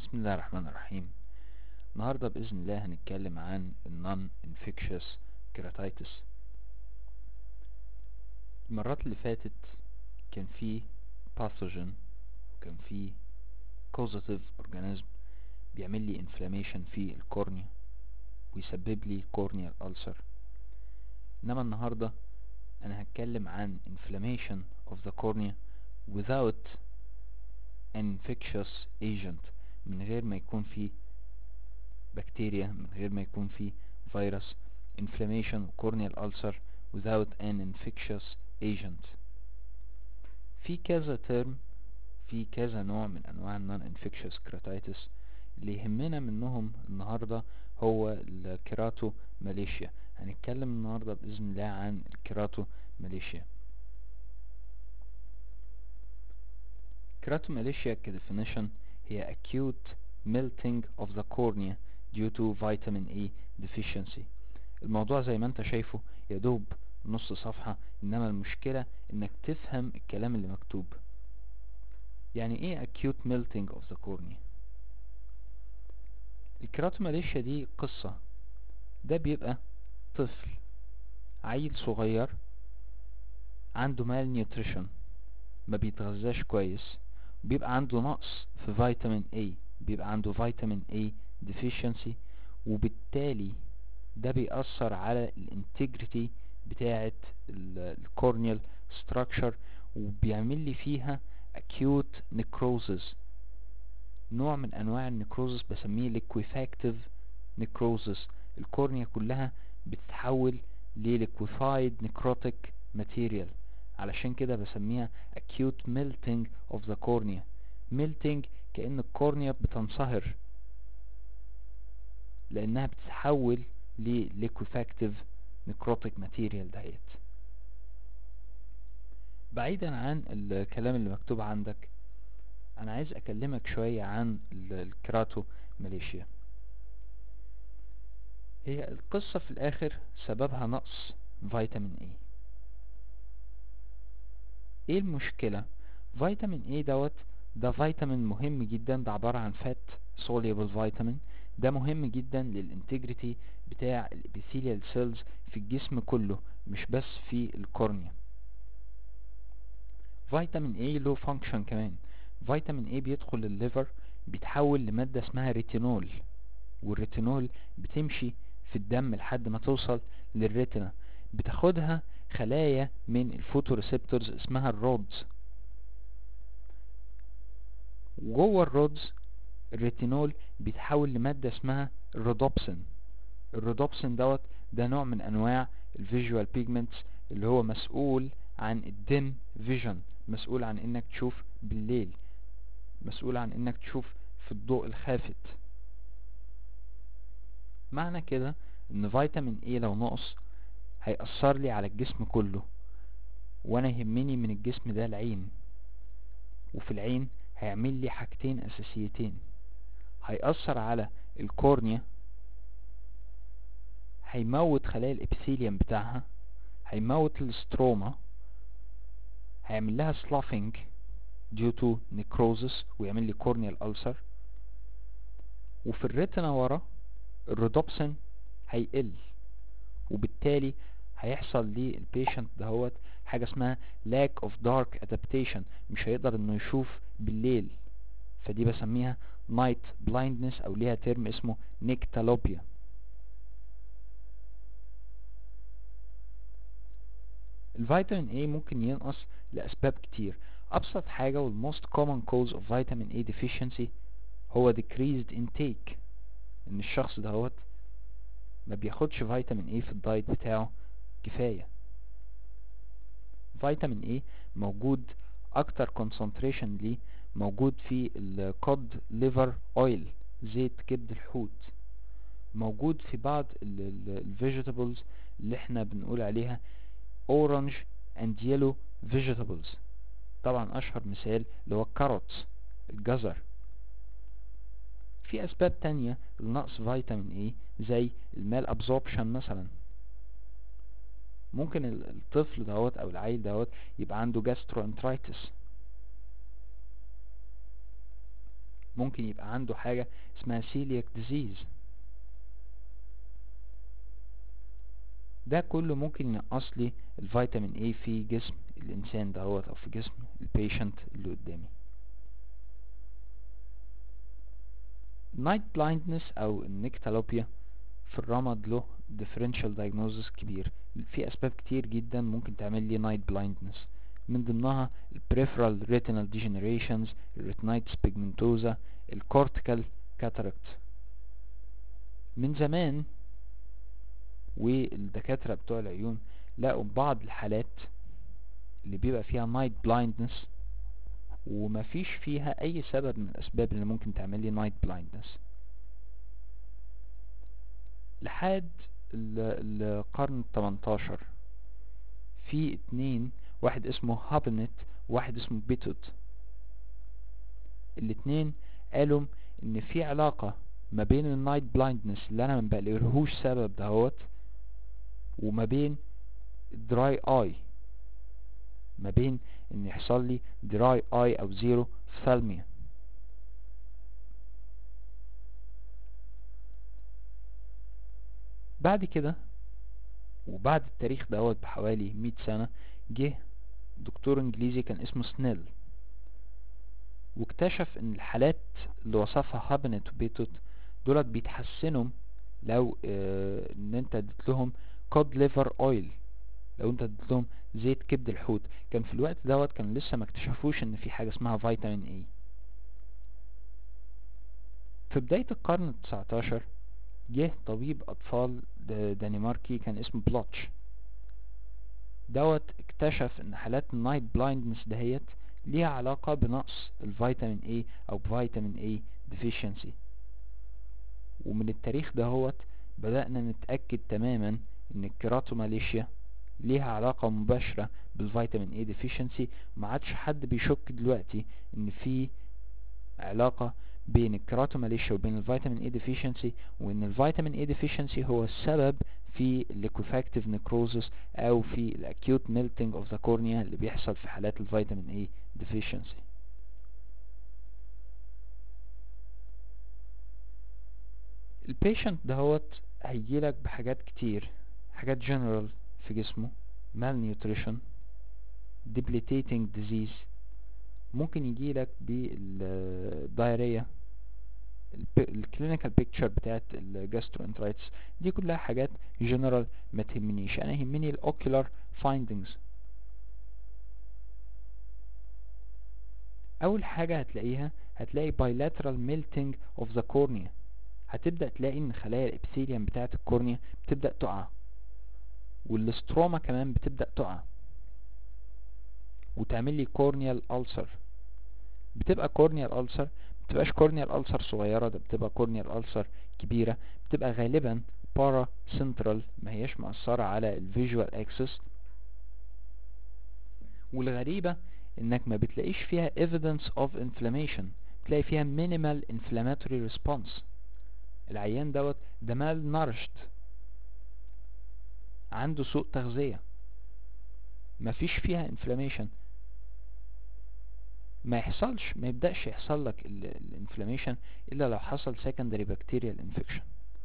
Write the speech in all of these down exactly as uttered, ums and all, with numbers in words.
بسم الله الرحمن الرحيم. النهاردة بإذن الله هنتكلم عن النون infectious keratitis. المرات اللي فاتت كان في pathogen وكان في causative organism بيعمل لي inflammation في الكورنيا ويسبب لي corneal ulcer. انما النهاردة انا هتكلم عن inflammation of the cornea without an infectious agent، من غير ما يكون في بكتيريا، من غير ما يكون في فيروس. inflammation corneal ulcer without an infectious agent. في كذا ترم، في كذا نوع من انواع non infectious keratitis. اللي يهمنا منهم النهاردة هو الكيراتو ماليشيا. هنتكلم النهاردة بإذن الله عن الكيراتو ماليشيا. كيراتو ماليشيا كديفينيشن هي acute melting of the cornea due to vitamin A deficiency. الموضوع زي ما انت شايفه يدوب نص صفحة، انما المشكلة انك تفهم الكلام اللي مكتوب. يعني ايه acute melting of the cornea؟ الكيراتوماليشيا دي قصة. ده بيبقى طفل عيل صغير عنده مال نيوتريشن، ما بيتغذاش كويس، بيبقى عنده نقص في فيتامين A، بيبقى عنده فيتامين A deficiency، وبالتالي ده بيأثر على الانتجريتي بتاعة الكورنيال structure وبيعمل لي فيها acute necrosis. نوع من انواع النكروزس بسميه liquefactive necrosis. الكورنيا كلها بتتحول ل liquefied necrotic material، علشان كده بسميها acute melting of the cornea. melting كأن الكورنيا بتنصهر لانها بتتحول ل liquefactive necrotic material دهيت. بعيدا عن الكلام اللي مكتوب عندك، انا عايز اكلمك شوية عن الكيراتو ماليشيا. هي القصة في الاخر سببها نقص فيتامين A. ايه المشكلة؟ فيتامين A دوت ده فيتامين مهم جدا، ده عبارة عن فات soluble فيتامين. ده مهم جدا للانتجريتي بتاع الابيثيليال سيلز في الجسم كله، مش بس في الكورنيا. فيتامين A له فانكشن كمان. فيتامين A بيدخل الليفر بيتحول لمادة اسمها ريتينول، والريتينول بتمشي في الدم لحد ما توصل للريتنا، بتاخدها خلايا من الفوتوريسبتورز اسمها الرودز. وجوه الرودز الريتينول بيتحول لمادة اسمها الرودوبسين. الرودوبسين دوت ده نوع من انواع الفيجوال بيجمنتس اللي هو مسؤول عن الدم فيجن، مسؤول عن انك تشوف بالليل، مسؤول عن انك تشوف في الضوء الخافت. معنى كده ان فيتامين A لو نقص هيأثر لي على الجسم كله، وانا يهمني من الجسم ده العين، وفي العين هيعمل لي حاجتين اساسيتين. هيأثر على الكورنيا، هيموت خلايا الابيثيليوم بتاعها، هيموت الستروما، هيعمل لها sloughing due to necrosis ويعمل لي corneal ulcer. وفي الريتنا ورا الرودوبسين هيقل، وبالتالي هيحصل للبيشنت دهوت حاجة اسمها lack of dark adaptation، مش هيقدر انه يشوف بالليل، فدي بسميها night blindness او ليها ترم اسمه نيكتالوبيا. الفيتامين A ممكن ينقص لأسباب كتير. أبسط حاجة وال most common cause of vitamin A deficiency هو decreased intake، إن الشخص دهوت ما بياخدش فيتامين A في الدايت بتاعه كفاية. فيتامين A موجود أكتر concentration ليه موجود في الكود liver oil، زيت كبد الحوت. موجود في بعض الفيجيتابلز اللي احنا بنقول عليها orange and yellow vegetables. طبعا اشهر مثال اللي هو الكاروتس، الجزر. في اسباب تانية لنقص فيتامين A زي المال absorption مثلا. ممكن الطفل دوت او العيل دوت يبقى عنده gastroenteritis. ممكن يبقى عنده حاجة اسمها celiac disease. ده كله ممكن ينقص لي الفيتامين A في جسم الانسان دهوت او في جسم البيشنت اللي قدامي. night blindness او النكتالوبيا في الرمد له differential diagnosis كبير. في اسباب كتير جدا ممكن تعمل لي night blindness، من ضمنها ال peripheral retinal degenerations، ال retinitis pigmentosa، ال cortical cataract. من زمان والدكاترة بتوع العيون لقوا بعض الحالات اللي بيبقى فيها night blindness ومفيش فيها اي سبب من الاسباب اللي ممكن تعمل لي night blindness. لحد القرن التمنتاشر في اتنين، واحد اسمه هابنت وواحد اسمه بيتوت، الاتنين قالوا ان في علاقة ما بين النايت بلايندنس اللي انا ما بلاقيلهوش سبب دهوت وما بين دراي اي، ما بين ان يحصل لي دراي اي او زيرو ثالميا. بعد كده وبعد التاريخ دوت بحوالي مية سنة جه دكتور انجليزي كان اسمه سنيل، واكتشف ان الحالات اللي وصفها هابنت وبيتوت دولت بيتحسنوا لو اه ان انت اديت لهم كود ليفر اويل، لو انت اديت لهم زيت كبد الحوت. كان في الوقت دوت كان لسه ما اكتشفوش ان في حاجة اسمها فيتامين اي. في بداية القرن التسعتاشر جه طبيب اطفال دنماركي كان اسمه بلوتش، دوت اكتشف ان حالات النايت بلايندنس دهيت ليها علاقة بنقص الفيتامين اي او فيتامين اي deficiency. ومن التاريخ دهوت بدأنا نتأكد تماما ان الكيراتوماليشيا ليها علاقة مباشرة بالفيتامين اي deficiency، وما عادش حد بيشك دلوقتي ان في علاقة بين الكيراتوماليشيا وبين الفيتامين اي deficiency، وان الفيتامين اي deficiency هو السبب في liquefactive necrosis او في acute melting of the cornea اللي بيحصل في حالات الفيتامين اي deficiency. البيشنت دهوت هيجيلك بحاجات كتير، حاجات general في جسمه، malnutrition، debilitating disease، ممكن يجيلك بالدايريا، الكلينيكال بيكتشر بتاعت الجاستروانترايتس. دي كلها حاجات جنرال ما تهمنيش، انا يهمني الاوكيولار فايندنجز. اول حاجه هتلاقيها هتلاقي bilateral melting of the cornea، هتبدا تلاقي ان خلايا الابثيليوم بتاعت الكورنيا بتبدا تقع، والستروما كمان بتبدا تقع وتعمل لي كورنيال ألسر. بتبقى كورنيال ألسر بتبقاش كورنيال ألسر صغيرة، ده بتبقى كورنيال ألسر كبيرة، بتبقى غالبا بارا سنترال، ما هيش مأثرة على الفيجوال اكسس. والغريبة انك ما بتلاقيش فيها evidence of inflammation، بتلاقي فيها minimal inflammatory response. العيان دوت ده malnourished، عنده سوء تغذية، مفيش فيها inflammation. ما يحصلش ما يبدأش يحصل لك الانفلاميشن الا لو حصل secondary bacterial infection.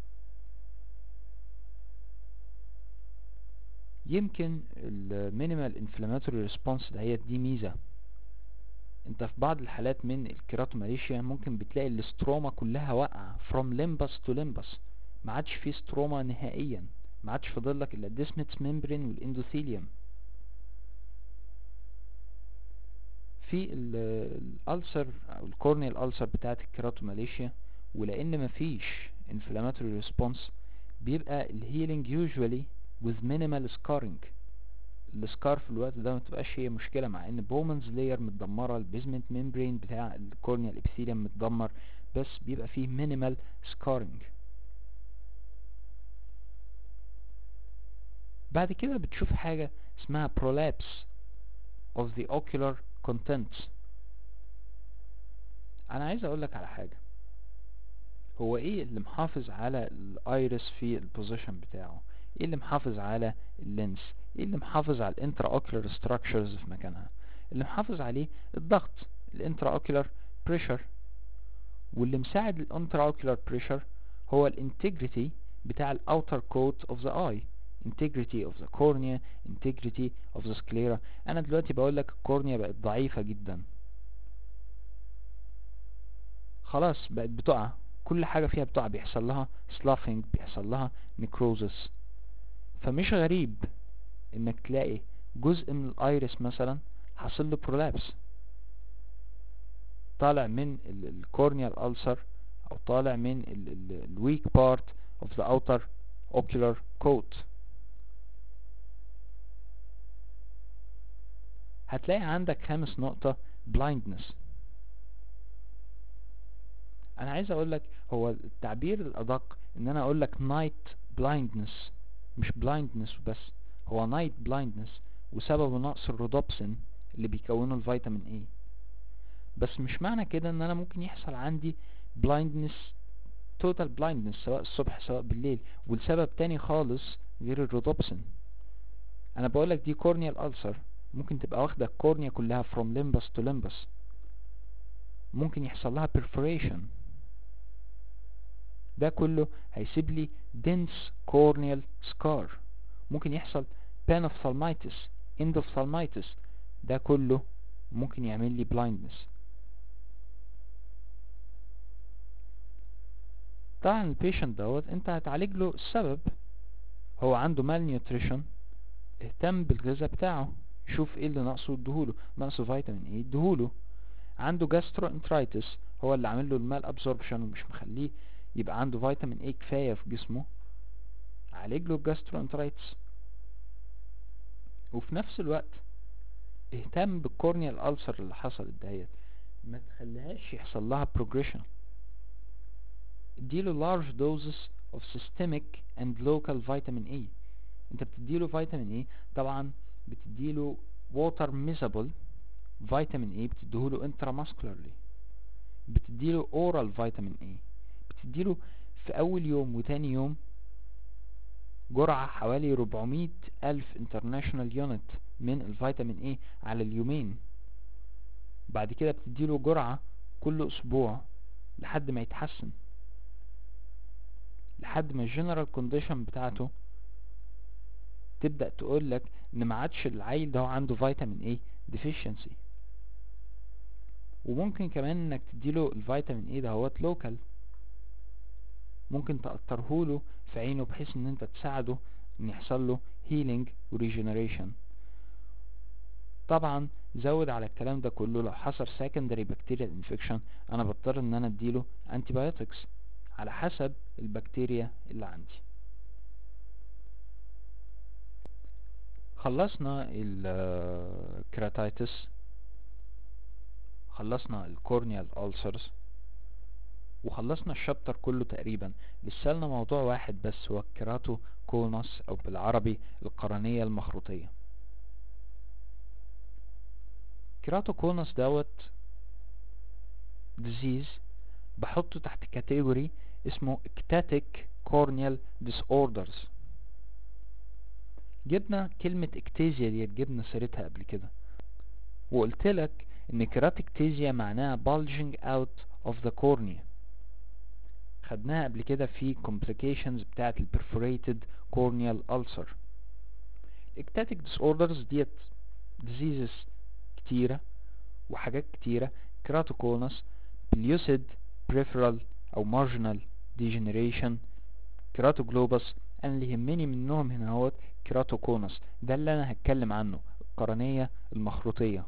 يمكن المينيمال انفلاماتوري ريسبونس دهيت دي ميزة. انت في بعض الحالات من الكيراتوماليشيا ممكن بتلاقي الاستروما كلها واقعة from limbus to limbus، ما عادش فيه ستروما نهائيا، ما عادش فاضل لك الا الديسمتس ممبرين والاندوثيليوم. في الالسر او الكورنيال الالسر بتاعت الكيراتوماليشيا، ولان مفيش inflammatory response بيبقى الهيلينج usually with minimal scarring. السكار في الوقت ده ما تبقاش هي مشكلة، مع ان بومنز لاير متدمرة، البيزمنت ممبرين بتاع الكورنيال ابيثيليوم متدمر، بس بيبقى فيه minimal scarring. بعد كده بتشوف حاجة اسمها prolapse of the ocular contents. انا عايز اقولك على حاجة، هو ايه اللي محافظ على الايرس في البوزيشن بتاعه؟ ايه اللي محافظ على اللينس؟ ايه اللي محافظ على الانترا اوكيولار ستراكشرز في مكانها؟ اللي محافظ عليه الضغط، الانترا اوكيولار بريشر. واللي مساعد الانتراوكيولار بريشر هو الانتجريتي بتاع الاوتر كوت اوف ذا اي، integrity of the cornea, integrity of the sclera. انا دلوقتي بقول لك الكورنيا بقت ضعيفة جدا، خلاص بقت بتقع، كل حاجة فيها بتقع، بيحصل لها sloughing، بيحصل لها necrosis. فمش غريب انك تلاقي جزء من الايرس مثلا حصل له prolapse، طالع من الكورنيال ألسر او طالع من الويك بارت of the outer ocular coat. هتلاقي عندك خامس نقطة blindness. انا عايز اقولك هو التعبير الادق ان انا اقولك night blindness، مش blindness بس، هو night blindness وسببه نقص الرودوبسين اللي بيكونه الفيتامين اي. بس مش معنى كده ان انا ممكن يحصل عندي blindness total blindness سواء الصبح سواء بالليل ولسبب تاني خالص غير الرودوبسين. انا بقولك دي corneal ulcer، ممكن تبقى واخدة الكورنيا كلها from limbus to limbus، ممكن يحصل لها perforation، ده كله هيسيب لي dense corneal scar. ممكن يحصل panophthalmitis، endophthalmitis، ده كله ممكن يعمل لي blindness. طبعا البيشنت دوت انت هتعالج له السبب، هو عنده malnutrition، اهتم بالغذاء بتاعه، شوف ايه اللي ناقصه اديهوله، ناقصه فيتامين ايه اديهوله. عنده gastroenteritis هو اللي عامل له المال ابزوربشن ومش مخليه يبقى عنده فيتامين ايه كفايه في جسمه، عالج له الجاستروانترايتس. وفي نفس الوقت اهتم بالكورنيال ألسر اللي حصلت دهيت، ما تخليهاش يحصل لها progression. اديله large doses of systemic and local vitamin A. انت بتديله فيتامين ايه طبعا، بتديله water miscible فيتامين ايه، بتديهوله intramuscularly، بتديله oral فيتامين ايه، بتديله في اول يوم وتاني يوم جرعة حوالي ربعمية ألف international unit من الفيتامين ايه على اليومين. بعد كده بتديله جرعة كل اسبوع لحد ما يتحسن، لحد ما الجنرال كونديشن بتاعته تبدأ تقولك ان ما عادش العيل ده عنده فيتامين ايه deficiency. وممكن كمان انك تديله الفيتامين ايه ده هوت لوكال، ممكن تقطرهوله في عينه بحيث ان انت تساعده ان يحصل له healing و regeneration. طبعا زود على الكلام ده كله لو حصل secondary bacterial infection انا بضطر ان انا اديله antibiotics على حسب البكتيريا اللي عندي. خلصنا الكراتايتس، خلصنا الكورنيال ألسرز، وخلصنا الشابتر كله تقريبا. لسه لنا موضوع واحد بس هو الكيراتو كونس او بالعربي القرنية المخروطية. كيراتو كونس دوت ديزيز بحطه تحت كاتيجوري اسمه ectatic corneal disorders. جبنا كلمة اكتيزيا دي جبنا سيرتها قبل كده، وقلت لك ان كيراتيكتيزيا معناها bulging out of the cornea، خدناها قبل كده في complications بتاعت ال perforated corneal ulcer. ectatic disorders ديت diseases كتيرة وحاجات كتيرة، keratoconus، pellucid peripheral او marginal degeneration، keratoglobus. انا اللي يهمني منهم هنا هو keratoconus، ده اللي انا هتكلم عنه، القرنية المخروطية.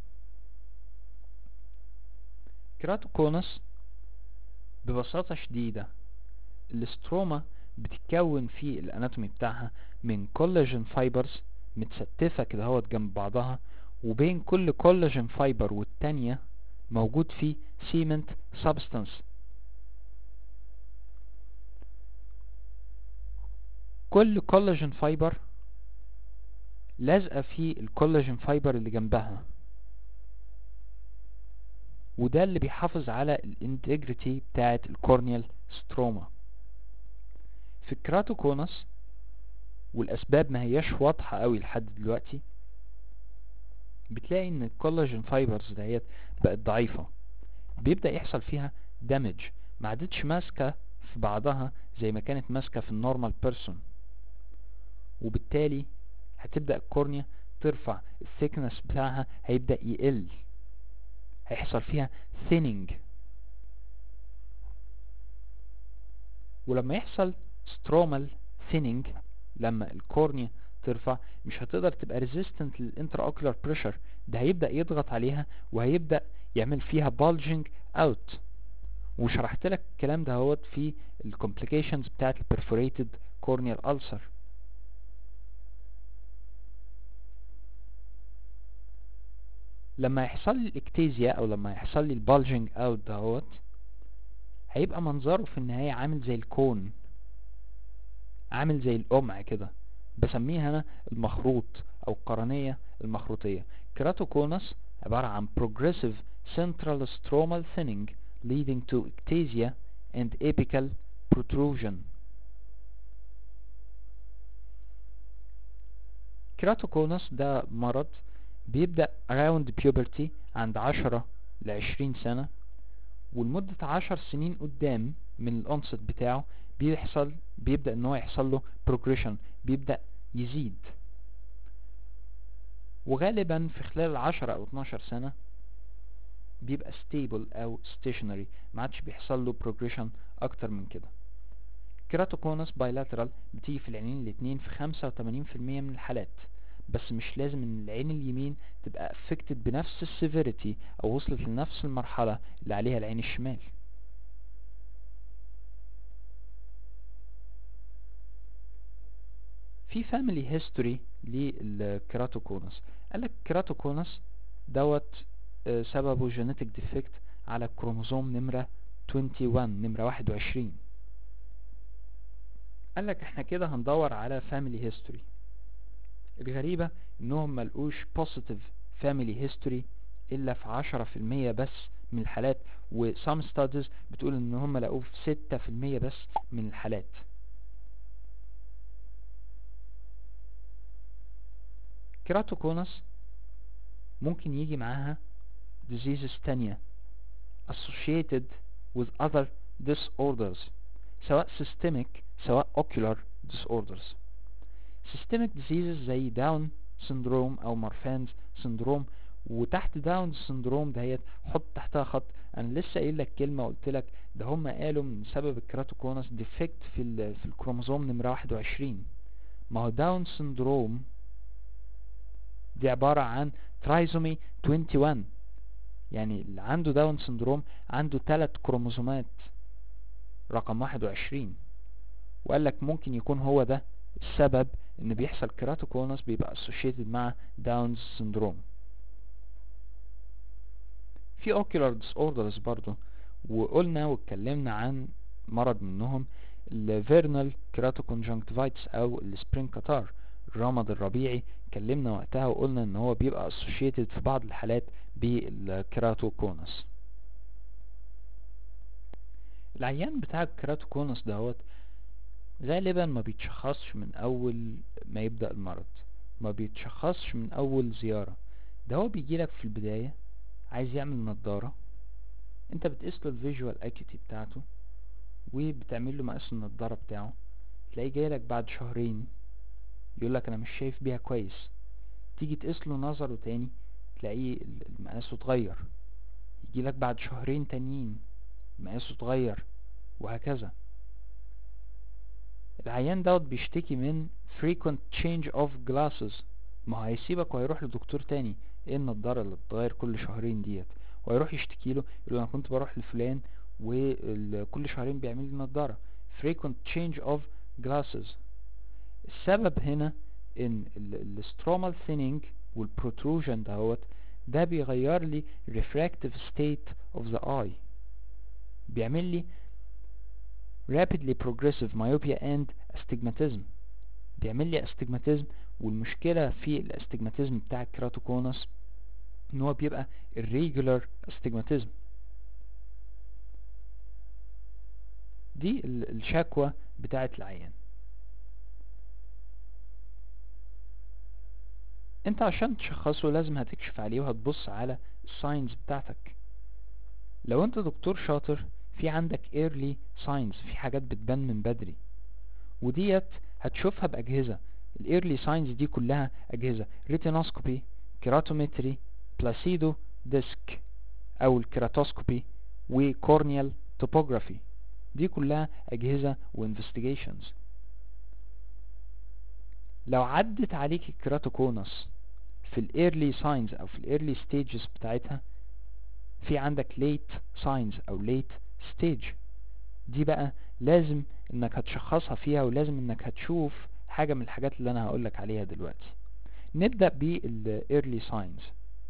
keratoconus ببساطة شديدة الاستروما بتتكون في الاناتومي بتاعها من كولاجين فايبرز متستفة كده هوت جنب بعضها، وبين كل كولاجين فايبر والتانية موجود فيه سيمنت سبستانس. كل كولاجين فايبر لازقة في الكولاجين فايبر اللي جنبها، وده اللي بيحافظ على الانتجريتي بتاعت الكورنيال ستروما. في الكراتوكونس والاسباب ما هياش واضحة قوي لحد دلوقتي، بتلاقي ان الكولاجين فايبرز دهيت بقت ضعيفة، بيبدأ يحصل فيها دامج، ما عادتش ماسكة في بعضها زي ما كانت ماسكة في النورمال بيرسون، وبالتالي هتبدأ الكورنيا ترفع، الثيكنس بتاعها هيبدأ يقل، هيحصل فيها thinning. ولما يحصل stromal thinning، لما الكورنيا ترفع مش هتقدر تبقى resistant للانتراocular pressure، ده هيبدأ يضغط عليها وهيبدأ يعمل فيها bulging out. وشرحت لك الكلام ده هوت في ال complications بتاعت ال perforated corneal ulcer. لما يحصل لي الاكتيزيا او لما يحصل لي البالجنج اوت دهوت، هيبقى منظره في النهاية عامل زي الكون، عامل زي القمع كده، بسميها انا المخروط او القرنية المخروطية. كيراتوكونس عبارة عن progressive central stromal thinning leading to ectasia and apical protrusion. كيراتوكونس ده مرض بيبدأ around puberty عند عشرة لعشرين سنة، ولمدة عشر سنين قدام من الانست بتاعه بيحصل بيبدأ ان هو يحصل له progression، بيبدأ يزيد، وغالبا في خلال عشرة او اتناشر سنة بيبقى stable او stationary، ما عادش بيحصل له progression اكتر من كده. كيراتوكونس bilateral بتيجي في العينين الاتنين في خمسة وتمانين في المية من الحالات، بس مش لازم ان العين اليمين تبقى affected بنفس السيفيريتي او وصلت لنفس المرحلة اللي عليها العين الشمال. في فاميلي هيستوري للكيراتوكونس. قالك كيراتوكونس دوت سببه جينيتك ديفكت على الكروموزوم نمرة واحد وعشرين، نمرة واحد وعشرين. قالك احنا كده هندور على فاميلي هيستوري. الغريبة انهم ملقوش positive family history الا في عشرة في المية بس من الحالات، و some studies بتقول ان هم لقوه في ستة في المية بس من الحالات. كيراتوكونس ممكن يجي معاها diseases تانية associated with other disorders، سواء systemic سواء ocular disorders. systemic diseases زي داون سندروم او مارفانز سندروم. وتحت داون سندروم دهيت حط تحتها خط، انا لسه قايل لك كلمه قلت لك ده هم قالوا من سبب الكيراتوكونس ديفكت في ال في الكروموزوم نمره واحد وعشرين. ما هو داون سندروم دي عباره عن ترايزومي واحد وعشرين، يعني اللي عنده داون سندروم عنده ثلاث كروموزومات رقم واحد وعشرين، وقال لك ممكن يكون هو ده السبب ان بيحصل كيراتوكونس بيبقى associated مع داونز سندروم. في ocular disorders برضو، وقلنا واتكلمنا عن مرض منهم الفيرنال كيراتوكونجنكتيفايتس او السبرينج كاتار، الرمد الربيعي. اتكلمنا وقتها وقلنا ان هو بيبقى associated في بعض الحالات بالكيراتوكونس. العيان بتاع الكيراتوكونس دهوت غالبا ما بيتشخصش من اول ما يبدأ المرض، ما بيتشخصش من اول زيارة. ده هو بيجيلك في البداية عايز يعمل نظارة، انت بتقيس له الفيجوال اكيوتي بتاعته وبتعمل له مقاس النظارة بتاعه، تلاقيه جايلك بعد شهرين يقولك انا مش شايف بيها كويس. تيجي تقيس له نظره تاني تلاقيه مقاسه اتغير، يجيلك بعد شهرين تانيين مقاسه اتغير، وهكذا. العيان دوت بيشتكي من frequent change of glasses. ما هو هيسيبك وهيروح لدكتور تاني، ايه النضارة اللي بتتغير كل شهرين ديت؟ وهيروح يشتكي له يقول انا كنت بروح لفلان وكل شهرين بيعمل لي نضارة. frequent change of glasses. السبب هنا ان السترومال thinning والprotrusion دهوت ده بيغير لي refractive state of the eye، بيعمل لي rapidly progressive myopia and astigmatism، بيعمل لي astigmatism. والمشكلة في الاستجماتيزم بتاع الكيراتوكونس ان هو بيبقى irregular astigmatism. دي الشكوى بتاعت العيان. انت عشان تشخصه لازم هتكشف عليه وهتبص على الساينز بتاعتك. لو انت دكتور شاطر في عندك early signs، في حاجات بتبان من بدري، وديت هتشوفها بأجهزة. ال early signs دي كلها أجهزة retinoscopy، keratometry، placido disc أو الكيراتوسكوبي، وكورنيال توبوغرافي. دي كلها أجهزة وinvestigations. لو عدت عليك الكيراتوكونس في ال early signs أو في ال early stages بتاعتها، في عندك late signs أو late stage، دي بقى لازم انك هتشخصها فيها، ولازم انك هتشوف حاجة من الحاجات اللي انا هقولك عليها دلوقتي. نبدأ بال early signs.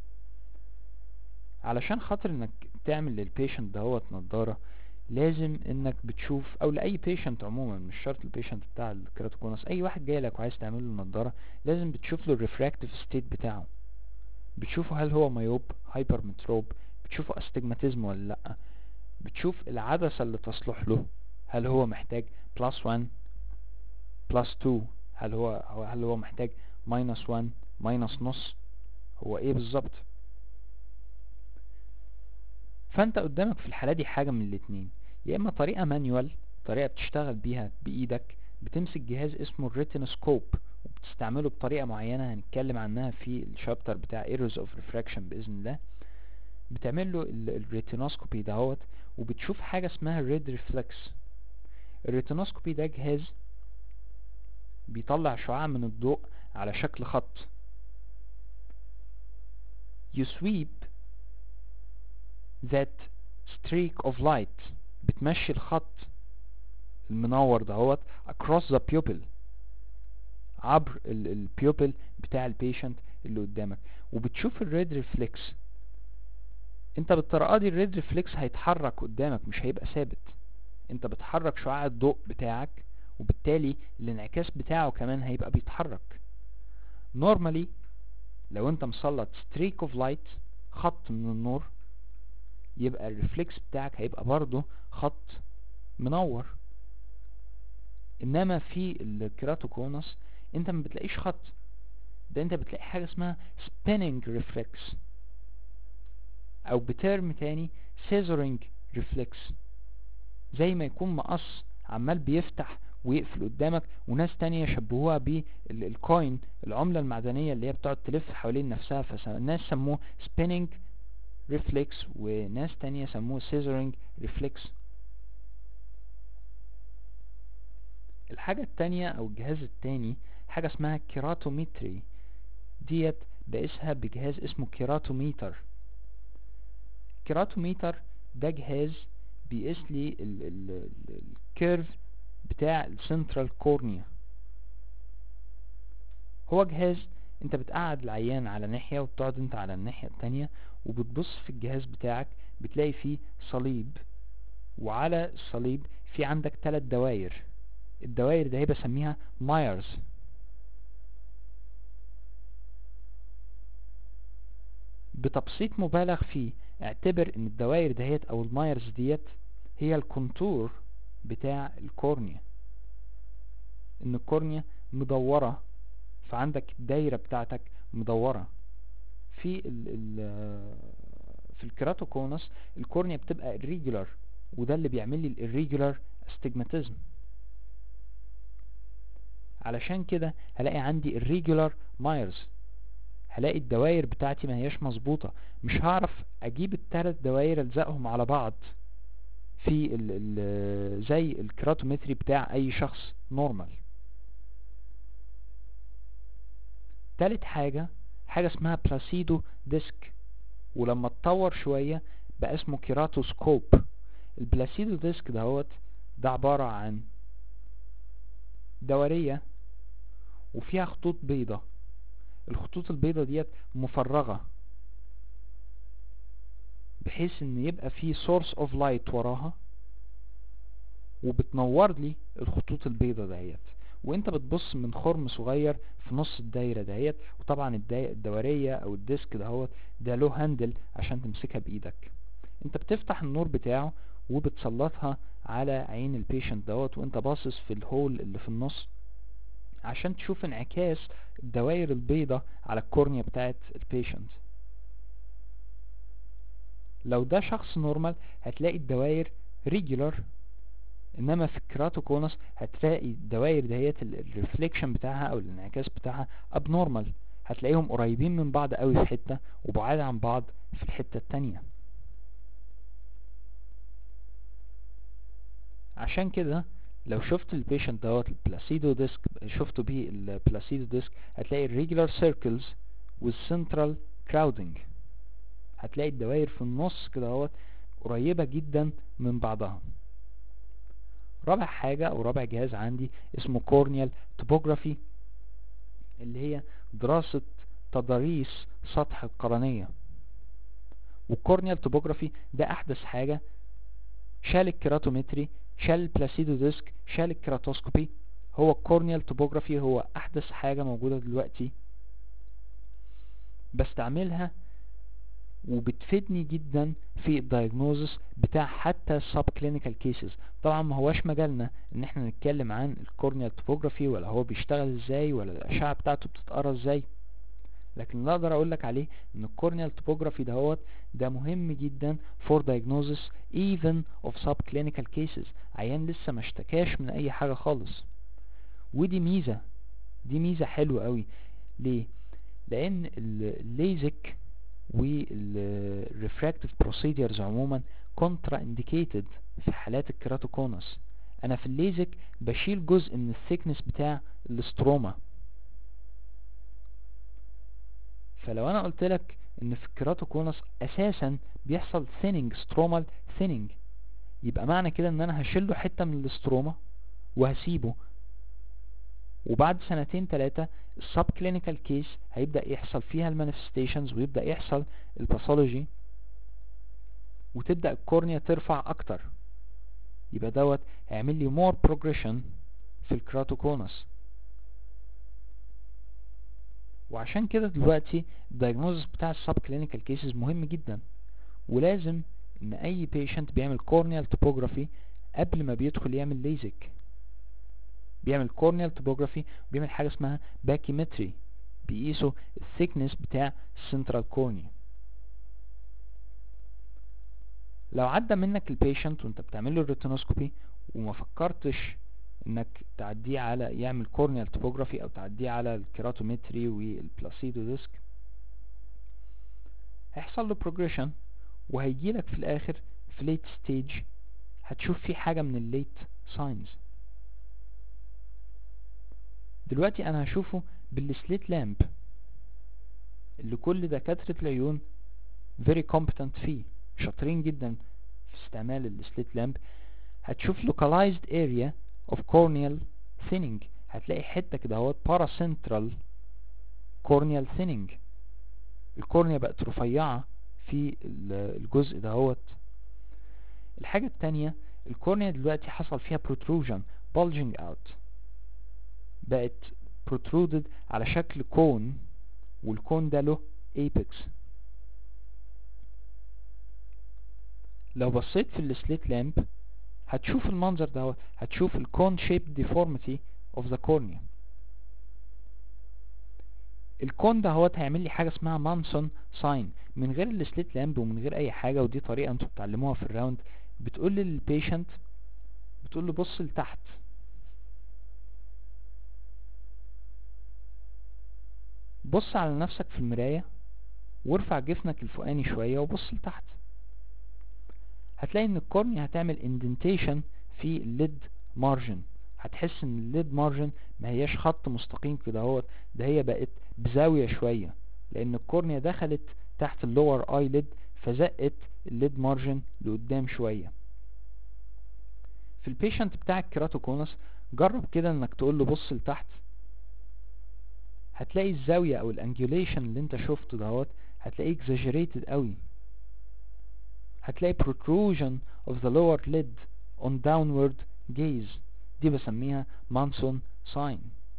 علشان خاطر انك تعمل للبيشنت دهوت نضارة، لازم انك بتشوف، او لاي بيشنت عموما، مش شرط البيشنت بتاع الكيراتوكونس، اي واحد جاي لك وعايز تعمل له نضارة لازم بتشوف له الريفراكتيف ستيت بتاعه، بتشوفه هل هو مايوب، هايبر متروب، بتشوفه استجماتيزم ولا لا، بتشوف العدسة اللي تصلح له هل هو محتاج بلس واحد بلس اتنين، هل هو هل هو محتاج ماينس واحد ماينس نص، هو ايه بالظبط. فانت قدامك في الحالة دي حاجة من الاتنين، يا اما طريقة مانيوال، طريقة بتشتغل بيها بايدك، بتمسك جهاز اسمه الريتينوسكوب وبتستعمله بطريقة معينة هنتكلم عنها في الشابتر بتاع ايرورز اوف ريفراكشن بإذن الله. بتعمل له الريتينوسكوبي دهوت وبتشوف حاجة اسمها الريد ريفلكس. الريتينوسكوبي ده جهاز بيطلع شعاع من الضوء على شكل خط. you sweep that streak of light، بتمشي الخط المنور دهوت across the pupil، عبر البيوبل بتاع البيشنت اللي قدامك، وبتشوف الريد ريفلكس. انت بالطريقه دي الريد ريفلكس هيتحرك قدامك، مش هيبقى ثابت، انت بتحرك شعاع الضوء بتاعك، وبالتالي الانعكاس بتاعه كمان هيبقى بيتحرك. normally لو انت مسلط streak of light، خط من النور، يبقى الريفلكس بتاعك هيبقى برضه خط منور. انما في الكيراتوكونس انت ما بتلاقيش خط، ده انت بتلاقي حاجة اسمها spinning reflex، او بترم تاني scissoring reflex، زي ما يكون مقص عمال بيفتح ويقفل قدامك. وناس تانية شبهوها بالكوين، العملة المعدنية اللي هي بتقعد تلف حوالين نفسها، فالناس سموه spinning reflex، وناس تانية سموه scissoring reflex. الحاجة التانية او الجهاز التاني حاجة اسمها كيراتومتري، ديت بقيسها بجهاز اسمه كيراتوميتر. كيراتوميتر ده جهاز بيقيس لي الكيرف بتاع السنترال كورنيا. هو جهاز انت بتقعد العيان على ناحية وبتقعد انت على الناحية التانية، وبتبص في الجهاز بتاعك بتلاقي فيه صليب، وعلى الصليب في عندك ثلاث دواير. الدواير ده هي بسميها مايرز. بتبسيط مبالغ فيه اعتبر ان الدواير دهيت او المايرز ديت هي الكونتور بتاع الكورنيا، ان الكورنيا مدورة، فعندك الدايرة بتاعتك مدورة. في ال ال في الكيراتوكونس الكورنيا بتبقى irregular، وده اللي بيعمل لي الirregular astigmatism. علشان كده هلاقي عندي irregular mires، هلاقي الدوائر بتاعتي ما هياش مظبوطة، مش هعرف اجيب الثلاث دوائر الزقهم على بعض في ال ال زي الكيراتومتري بتاع اي شخص نورمال. تالت حاجة حاجة اسمها بلاسيدو ديسك، ولما اتطور شوية بقى اسمه كيراتوسكوب. البلاسيدو ديسك دهوت ده عبارة عن دورية وفيها خطوط بيضة. الخطوط البيضة ديت مفرغة بحيث ان يبقى في source of light وراها، وبتنور لي الخطوط البيضة دهيت، وانت بتبص من خرم صغير في نص الدايرة دهيت. وطبعا الدورية او الديسك دهوت ده له هاندل عشان تمسكها بايدك. انت بتفتح النور بتاعه وبتسلطها على عين البيشنت دهوت، وانت باصص في الهول اللي في النص عشان تشوف انعكاس الدوائر البيضة على الكورنيا بتاعت البيشنت. لو ده شخص نورمال هتلاقي الدوائر ريجولار، انما في الكيراتوكونس هتلاقي الدوائر دهيت الريفليكشن بتاعها او الانعكاس بتاعها ابنورمال، هتلاقيهم قريبين من بعض قوي في حتة وبعاد عن بعض في الحتة التانية. عشان كده لو شفت البيشنت دوت البلاسيدو ديسك، شفته بيه البلاسيدو ديسك، هتلاقي الريجولار سيركلز والسنترال كراودنج، هتلاقي الدوائر في النص كده اهوت قريبة جدا من بعضها. رابع حاجة او رابع جهاز عندي اسمه كورنيال توبوغرافي، اللي هي دراسة تضاريس سطح القرنية. والكورنيال توبوغرافي ده احدث حاجة، شال الكيراتومتري، شال البلاسيدو ديسك، شال الكيراتوسكوبي. هو الكورنيال توبوغرافي هو احدث حاجة موجودة دلوقتي، بستعملها وبتفيدني جدا في الدايجنوزس بتاع حتى السب كلينيكال كيسز. طبعا ما هواش مجالنا ان احنا نتكلم عن الكورنيال توبوغرافي ولا هو بيشتغل ازاي ولا الاشعة بتاعته بتتقرا ازاي، لكن اللي اقدر اقول لك عليه ان الكورنيال توبوغرافي دهوت ده مهم جدا for diagnosis even of subclinical cases، عيان لسه ما اشتكاش من اي حاجة خالص. ودي ميزة، دي ميزة حلوة قوي. ليه؟ لان الليزك والريفراكتيف بروسيدرز عموما كونترا انديكيتد في حالات الكيراتوكونس. انا في الليزك بشيل جزء من الثيكنس بتاع الاستروما، فلو انا قلت لك ان في الكيراتوكونس اساسا بيحصل ثيننج، سترومال ثيننج، يبقى معنى كده ان انا هشيله حتة من الاستروما وهسيبه، وبعد سنتين ثلاثة السب كلينيكال كيس هيبدأ يحصل فيها المانيفستيشنز ويبدأ يحصل الباثولوجي وتبدأ الكورنيا ترفع اكتر، يبقى دوت هيعمل لي مور بروجريشن في الكيراتوكونس. وعشان كده دلوقتي الدايجنوزس بتاع السب كلينيكال كيسز مهم جدا، ولازم ان اي بيشنت بيعمل كورنيال توبوغرافي قبل ما بيدخل يعمل ليزك، بيعمل كورنيال توبوغرافي، بيعمل حاجة اسمها باكيمتري، بيقيسوا الثيكنس بتاع السنترال كورنيا. لو عدى منك البيشنت وانت بتعمل له الريتينوسكوبي وما فكرتش انك تعديه على يعمل كورنيال توبوغرافي او تعديه على الكيراتومتري والبلاسيدو ديسك، هيحصل له بروجريشن وهيجيلك في الاخر في ليت ستيج هتشوف فيه حاجة من الليت ساينز. دلوقتي انا هشوفه بالسليت لامب اللي كل دكاترة العيون very competent فيه، شاطرين جدا في استعمال السليت لامب. هتشوف localized area of corneal thinning، هتلاقي حتة كده اهوت paracentral corneal thinning، الكورنيا بقت رفيعة في الجزء دهوت. الحاجة التانية الكورنيا دلوقتي حصل فيها protrusion bulging out، بقت protruded على شكل كون، والكون ده له apex. لو بصيت في السليت لامب هتشوف المنظر ده، هتشوف الكون shaped deformity of the cornea. الكون ده هو هيعمل لي حاجة اسمها مانسون ساين من غير السليت لامب ومن غير اي حاجة، ودي طريقة انتوا بتعلموها في الراوند. بتقول للبيشنت، بتقول له بص لتحت، بص على نفسك في المراية وارفع جفنك الفوقاني شوية وبص لتحت، هتلاقي ان الكورنيا هتعمل اندنتيشن في الليد مارجن. هتحس ان الليد مارجن ما هياش خط مستقيم كده اهوت، ده هي بقت بزاوية شوية، لان الكورنيا دخلت تحت اللور اي ليد فزقت الليد مارجن لقدام شوية. في البيشنت بتاع الكيراتوكونس جرب كده انك تقول له بص لتحت، هتلاقي الزاوية او الانجوليشن اللي انت شفته دهوت هتلاقيه exaggerated قوي، هتلاقي protrusion of the lower lid on downward gaze، دي بسميها مانسون ساين.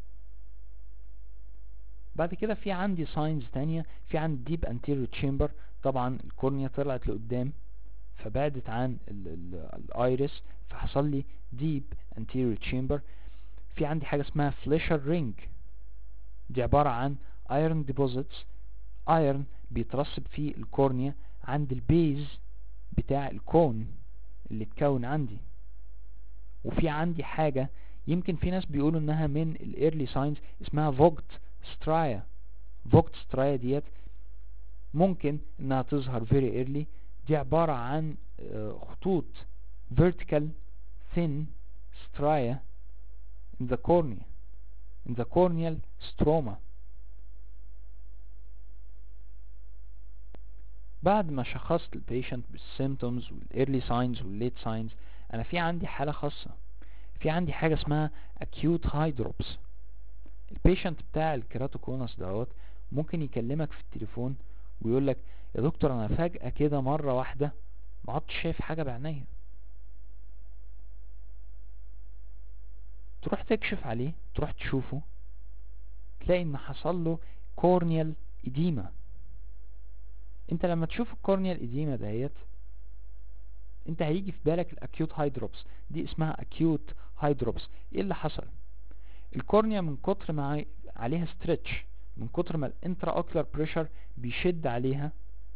بعد كده في عندي ساينز تانية، في عندي deep anterior chamber، طبعا الكورنيا طلعت لقدام فبعدت عن الايرس فحصل لي deep anterior chamber. في عندي حاجة اسمها فليشر رينج، دي عبارة عن iron deposits، iron بيترسب في الكورنيا عند البيز بتاع الكون اللي اتكون عندي. وفي عندي حاجة يمكن في ناس بيقولوا انها من الايرلي ساينز اسمها فوجت سترايا. فوجت سترايا ديت ممكن انها تظهر very early. دي عبارة عن خطوط vertical thin stria in the cornea in the corneal stroma. بعد ما شخصت البيشنت بالسيمتومز والايرلي ساينز والليت ساينز، انا في عندي حالة خاصة، في عندي حاجة اسمها acute hydrops. البيشنت بتاع الكيراتوكونس دوت ممكن يكلمك في التليفون ويقولك يا دكتور انا فجأة كده مرة واحدة ما عدتش شايف حاجة بعينيا. تروح تكشف عليه، تروح تشوفه، تلاقي ان حصل له كورنيال إديمة. انت لما تشوف الكورنيال إديمة دهيت انت هيجي في بالك الاكيوت هايدروبس. دي اسمها اكيوت هايدروبس. ايه اللي حصل؟ الكورنيا من كتر ما عليها ستريتش، من كتر ما الانترا اوكلر بريشر بيشد عليها،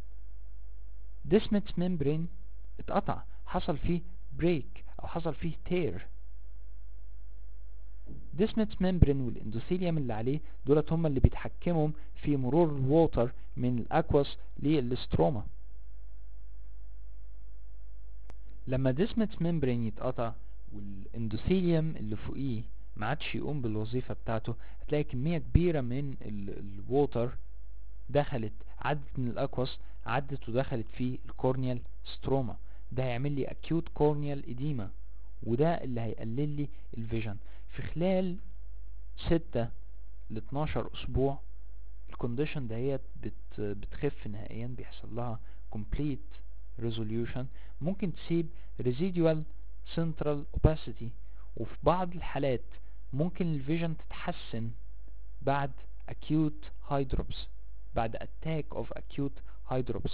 ديسمت ممبرين اتقطع، حصل فيه بريك او حصل فيه تير. ديسمت ممبرين والاندوثيليوم اللي عليه دولت هم اللي بيتحكموا في مرور الووتر من الاكواس للستروما. لما ديسمت ممبرين يتقطع والاندوثيليوم اللي فوقيه ما عادش يقوم بالوظيفة بتاعته، هتلاقي كمية كبيرة من الووتر دخلت، عدت من الاكواس، عدت ودخلت في الكورنيال ستروما. ده هيعمل لي acute corneal edema، وده اللي هيقلل لي الفيجن. في خلال ستة ل اتناشر اسبوع الكونديشن دهيت بت بتخف نهائيا، بيحصل لها complete resolution. ممكن تسيب residual central opacity، وفي بعض الحالات ممكن الفيجن تتحسن بعد acute hydrops، بعد attack of acute hydrops.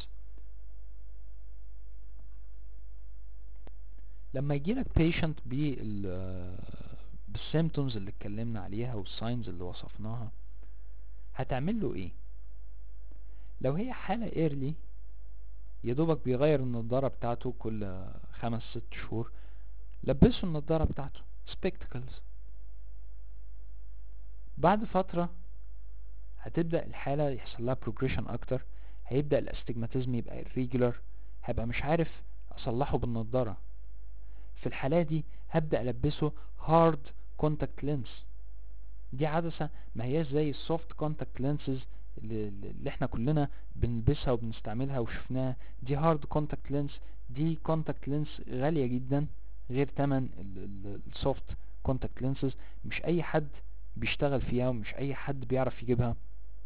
لما يجيلك patient بال بالسيمتومز اللي اتكلمنا عليها والساينز اللي وصفناها، هتعمل له ايه؟ لو هي حالة early يا دوبك بيغير النضارة بتاعته كل خمس ست شهور، لبسه النضارة بتاعته spectacles. بعد فترة هتبدأ الحالة يحصل لها progression اكتر، هيبدأ الاستجماتيزم يبقى irregular، هبقى مش عارف اصلحه بالنضارة. في الحالة دي هبدأ البسه hard contact lens. دي عدسة ما هياش زي السوفت contact lenses اللي, اللي احنا كلنا بنلبسها وبنستعملها وشفناها. دي hard contact lens، دي contact lens غالية جدا غير تمن السوفت contact lenses. مش اي حد بيشتغل فيها ومش اي حد بيعرف يجيبها.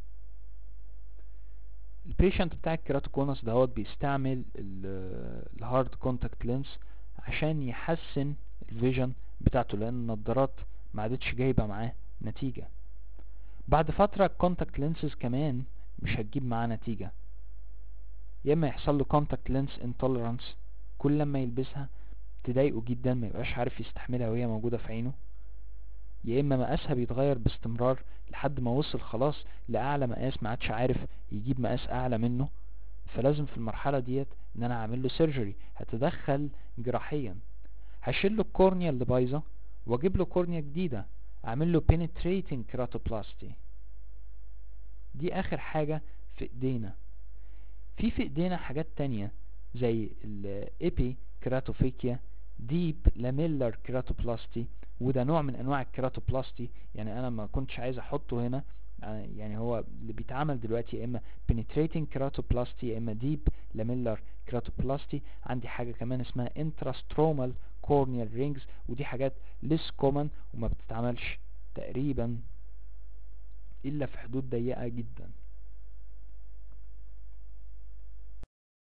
البيشنت بتاع الكيراتوكونس دهوت بيستعمل الهارد كونتاكت لينس عشان يحسن الفيجن بتاعته، لان النظارات ما عادتش جايبه معاه نتيجه. بعد فتره الكونتاكت لينسز كمان مش هتجيب معاه نتيجه، يا اما يحصل له كونتاكت لينس انتوليرانس، كل لما يلبسها تضايقه جدا، ما يبقاش عارف يستحملها وهي موجوده في عينه، يا اما مقاسها بيتغير باستمرار لحد ما وصل خلاص لاعلى مقاس ما عادش عارف يجيب مقاس اعلى منه. فلازم في المرحله ديت ان انا اعمل له سيرجري، هتدخل جراحيا، هشيل له الكورنيا اللي بايظه واجيب له كورنيا جديده، اعمل له penetrating keratoplasty. دي اخر حاجه في ايدينا. في في ايدينا حاجات تانية زي الابي كيراتوفيكيا، ديب لاميلر كيراتوبلاستي، وده نوع من انواع الكيراتوبلاستي. يعني انا ما كنتش عايز احطه هنا، يعني هو اللي بيتعمل دلوقتي يا اما penetrating keratoplasty يا اما deep lamellar keratoplasty. عندي حاجة كمان اسمها intrastromal corneal rings، ودي حاجات less common وما بتتعملش تقريبا الا في حدود ضيقة جدا.